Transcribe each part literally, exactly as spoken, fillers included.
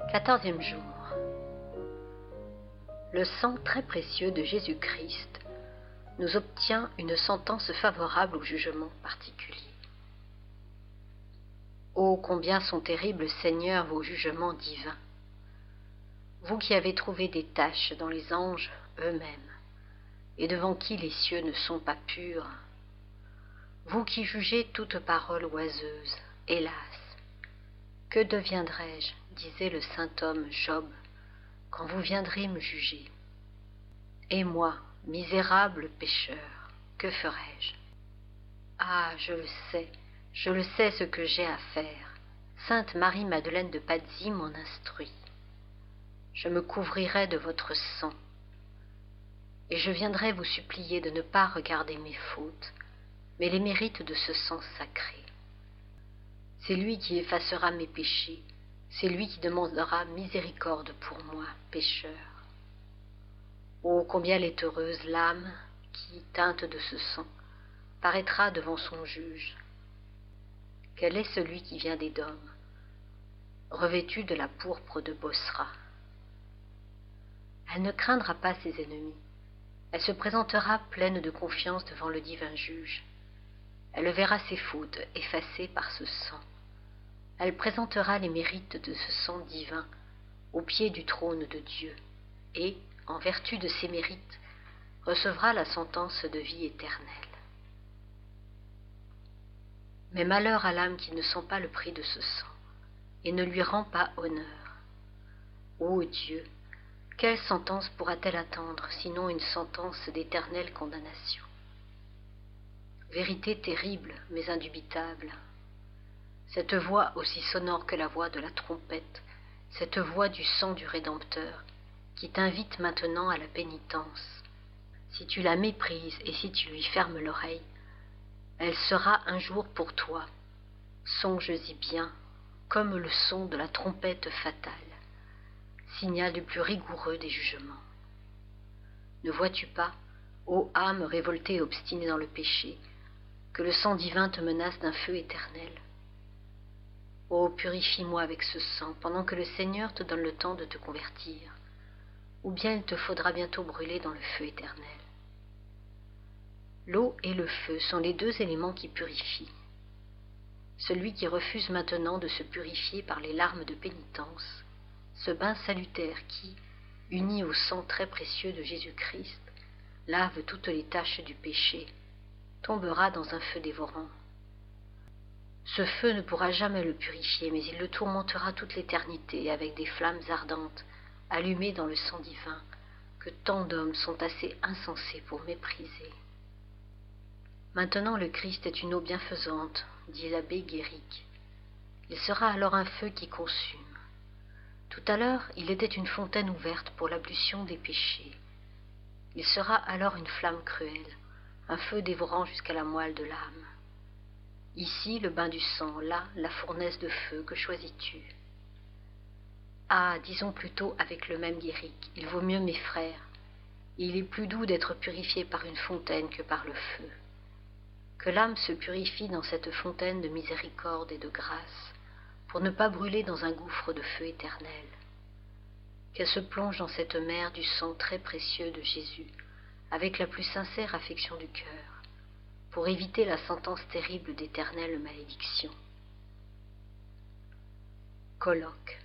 Quatorzième jour. Le sang très précieux de Jésus-Christ nous obtient une sentence favorable au jugement particulier. Ô combien sont terribles, Seigneur, vos jugements divins, vous qui avez trouvé des taches dans les anges eux-mêmes, et devant qui les cieux ne sont pas purs, vous qui jugez toute parole oiseuse, hélas, que deviendrai-je, disait le saint homme Job, quand vous viendrez me juger? Et moi, misérable pécheur, que ferai-je? Ah, je le sais, je le sais ce que j'ai à faire. Sainte Marie-Madeleine de Pazzi m'en instruit. Je me couvrirai de votre sang, et je viendrai vous supplier de ne pas regarder mes fautes, mais les mérites de ce sang sacré. C'est lui qui effacera mes péchés, c'est lui qui demandera miséricorde pour moi, pécheur. Oh, combien elle est heureuse l'âme qui, teinte de ce sang, paraîtra devant son juge. Quel est celui qui vient d'Édom, revêtu de la pourpre de Bosra? Elle ne craindra pas ses ennemis, elle se présentera pleine de confiance devant le divin juge. Elle verra ses fautes effacées par ce sang. Elle présentera les mérites de ce sang divin au pied du trône de Dieu et, en vertu de ses mérites, recevra la sentence de vie éternelle. Mais malheur à l'âme qui ne sent pas le prix de ce sang et ne lui rend pas honneur. Ô Dieu, quelle sentence pourra-t-elle attendre, sinon une sentence d'éternelle condamnation? Vérité terrible, mais indubitable. Cette voix aussi sonore que la voix de la trompette, cette voix du sang du Rédempteur, qui t'invite maintenant à la pénitence. Si tu la méprises et si tu lui fermes l'oreille, elle sera un jour pour toi, songes-y bien, comme le son de la trompette fatale, signal du plus rigoureux des jugements. Ne vois-tu pas, ô âme révoltée et obstinée dans le péché, que le sang divin te menace d'un feu éternel? Ô, purifie-moi avec ce sang, pendant que le Seigneur te donne le temps de te convertir, ou bien il te faudra bientôt brûler dans le feu éternel. L'eau et le feu sont les deux éléments qui purifient. Celui qui refuse maintenant de se purifier par les larmes de pénitence, ce bain salutaire qui, uni au sang très précieux de Jésus-Christ, lave toutes les taches du péché, tombera dans un feu dévorant. Ce feu ne pourra jamais le purifier, mais il le tourmentera toute l'éternité avec des flammes ardentes, allumées dans le sang divin, que tant d'hommes sont assez insensés pour mépriser. Maintenant le Christ est une eau bienfaisante, dit l'abbé Guéric. Il sera alors un feu qui consume. Tout à l'heure, il était une fontaine ouverte pour l'ablution des péchés. Il sera alors une flamme cruelle, un feu dévorant jusqu'à la moelle de l'âme. Ici, le bain du sang, là, la fournaise de feu, que choisis-tu? Ah, disons plutôt avec le même Guéric, il vaut mieux, mes frères, il est plus doux d'être purifié par une fontaine que par le feu. Que l'âme se purifie dans cette fontaine de miséricorde et de grâce, pour ne pas brûler dans un gouffre de feu éternel. Qu'elle se plonge dans cette mer du sang très précieux de Jésus, avec la plus sincère affection du cœur, pour éviter la sentence terrible d'éternelle malédiction. Colloque.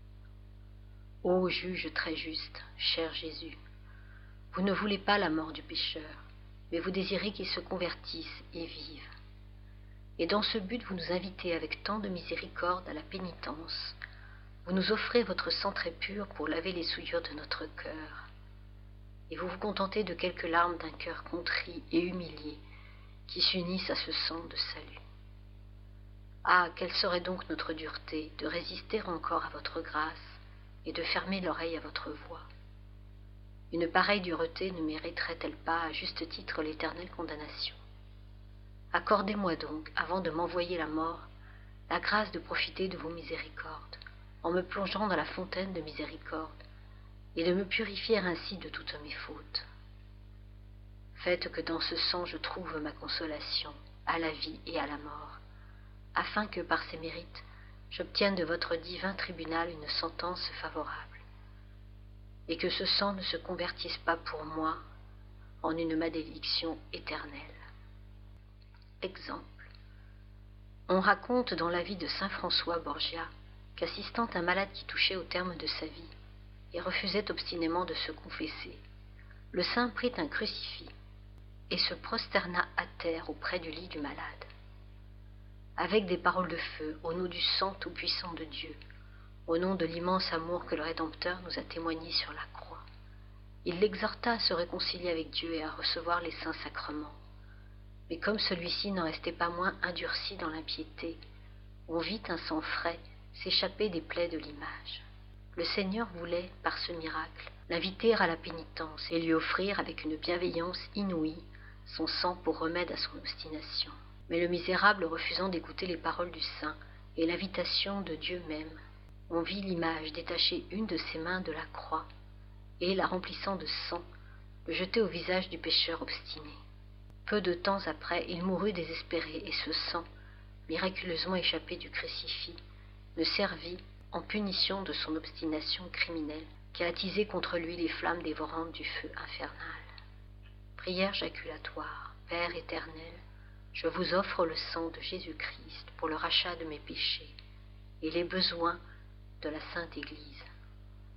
Ô juge très juste, cher Jésus, vous ne voulez pas la mort du pécheur, mais vous désirez qu'il se convertisse et vive. Et dans ce but, vous nous invitez avec tant de miséricorde à la pénitence. Vous nous offrez votre sang très pur pour laver les souillures de notre cœur. Et vous vous contentez de quelques larmes d'un cœur contrit et humilié qui s'unissent à ce sang de salut. Ah, quelle serait donc notre dureté de résister encore à votre grâce et de fermer l'oreille à votre voix. Une pareille dureté ne mériterait-elle pas à juste titre l'éternelle condamnation? Accordez-moi donc, avant de m'envoyer la mort, la grâce de profiter de vos miséricordes, en me plongeant dans la fontaine de miséricorde, et de me purifier ainsi de toutes mes fautes. Faites que dans ce sang je trouve ma consolation, à la vie et à la mort, afin que par ses mérites, j'obtienne de votre divin tribunal une sentence favorable, et que ce sang ne se convertisse pas pour moi en une malédiction éternelle. Exemple. On raconte dans la vie de saint François Borgia qu'assistant un malade qui touchait au terme de sa vie et refusait obstinément de se confesser, le saint prit un crucifix et se prosterna à terre auprès du lit du malade. Avec des paroles de feu, au nom du sang tout-puissant de Dieu, au nom de l'immense amour que le Rédempteur nous a témoigné sur la croix, il l'exhorta à se réconcilier avec Dieu et à recevoir les saints sacrements. Mais comme celui-ci n'en restait pas moins indurci dans l'impiété, on vit un sang frais s'échapper des plaies de l'image. Le Seigneur voulait, par ce miracle, l'inviter à la pénitence et lui offrir, avec une bienveillance inouïe, son sang pour remède à son obstination. Mais le misérable, refusant d'écouter les paroles du saint et l'invitation de Dieu même, on vit l'image détacher une de ses mains de la croix et, la remplissant de sang, le jeter au visage du pécheur obstiné. Peu de temps après, il mourut désespéré, et ce sang, miraculeusement échappé du crucifix, ne servit, en punition de son obstination criminelle, qu'à attiser contre lui les flammes dévorantes du feu infernal. Prière jaculatoire. Père éternel, je vous offre le sang de Jésus-Christ pour le rachat de mes péchés et les besoins de la Sainte Église.